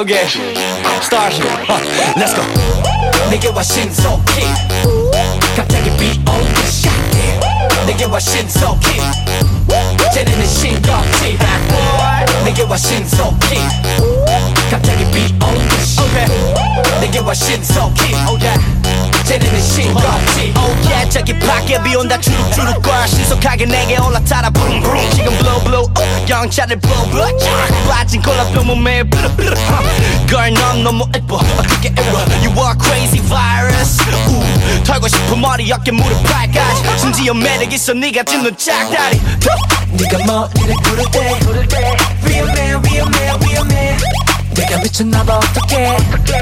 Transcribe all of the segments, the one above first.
Okay, start. Let's go. 내게 와 신속히 갑자기 be on the shot. 내게 와 신속히 쟤네는 싱겁지. 내게 와 신속히 갑자기 be on the shot. 내게 와 신속히 쟤네는 싱겁지. Oh yeah, 저기 밖에 비 온다 주룩주룩 걸 신속하게 내게 올라타라 부릉 부릉 지금 blow blow 영차를 blow blow 빠진 콜라병 몸에 Girl 넌 너무 예뻐 그게 에러 You are crazy virus 털고 싶은 머리 어깨 무릎 발까지 심지어 매력 있어 네가 짓는 짝다리 네가 머리를 구를 때 위험해 위험해 위험해 내가 미쳤나봐 어떡해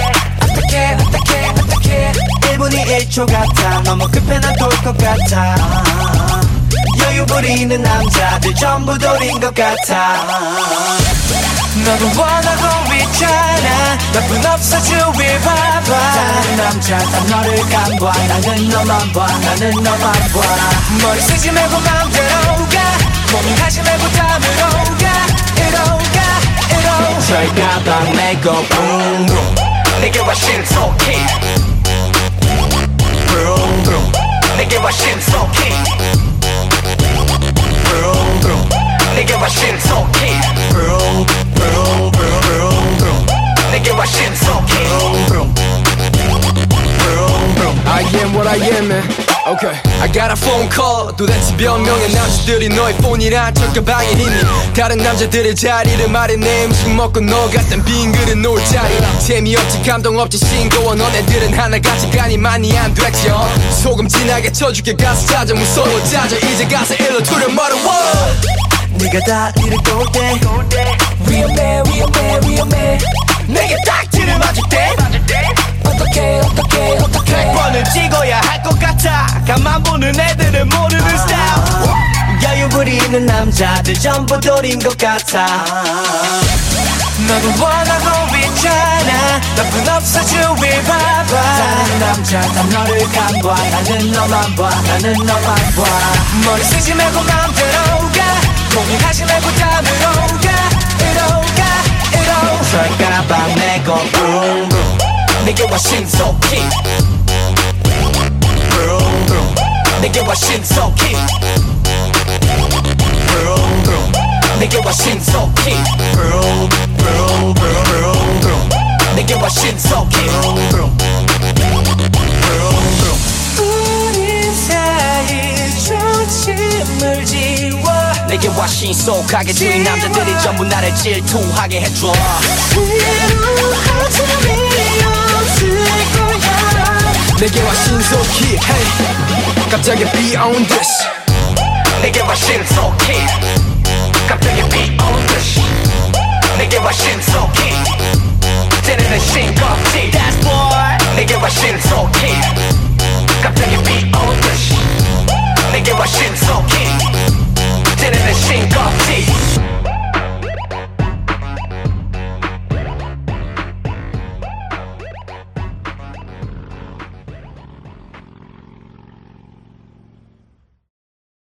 1분이 1초 같아 너무 급해 난 돌 것 같아 여유 부리는 남자들 전부 돌인 것 같아 너도 원하고 있잖아 나쁜 없어 주위 봐봐 다른 남자 다 너를 간봐 나는 너만 봐 나는 너만 봐 머리 쓰지 말고 맘대로 가 고민하지 말고 다음으로 가 이로 철가방 메고 붕붕 내게 와 신속히 붕붕 내게 와 신속히 붕붕 내게 와 신속히 붕붕 내게 와 신속히 붕붕 I am what I am man Okay I got a phone call 도대체 몇 명의 남자들이 너의 폰이란 철가방에 있니 다른 남자들의 자리를 말해내 음식 먹고 너 같은 빈 그릇 놓을 자리 재미없지 감동 없지 싱거워 너네들은 하나같이 간이 많이 안 됐죠 소금 진하게 쳐줄게 가서 찾아 무서워 짜져 이제 가서 일로 투려 멀어워 네가 다리를 꼴대 위험해 위험해 위험해 내게 딱지를 맞을 때 어떡해 100번을 찍어야 할 것 같아 가만 보는 애들은 모르는 스타일 여유 부리는 남자들 전부 돌인 것 같아 너도 원하고 있잖아 나쁜 없어 주위 봐봐 다른 남자 다 너를 간봐 나는 너만 봐 나는 너만 봐 머리 쓰지 말고 맘대로 가 고민하지 말고 다음으로 가 이로 철가방 메고 붕붕 내게 와 신속히 붕붕 내게 와 신속히 붕붕 내게 와 신속히 붕붕 내게 와 신속히 우리 사이 초침을 지워 내게 와 신속하게 주위 남자들이 전부 나를 질투하게 해줘 내게 와 신속히 hey 갑자기 be on this 내게 와 신속히 갑자기 be on this 내게 와 신속히 쟤네는 싱겁지 That's boy 내게 와 신속히 갑자기 be on this 내게 와 신속히 쟤네는 싱겁지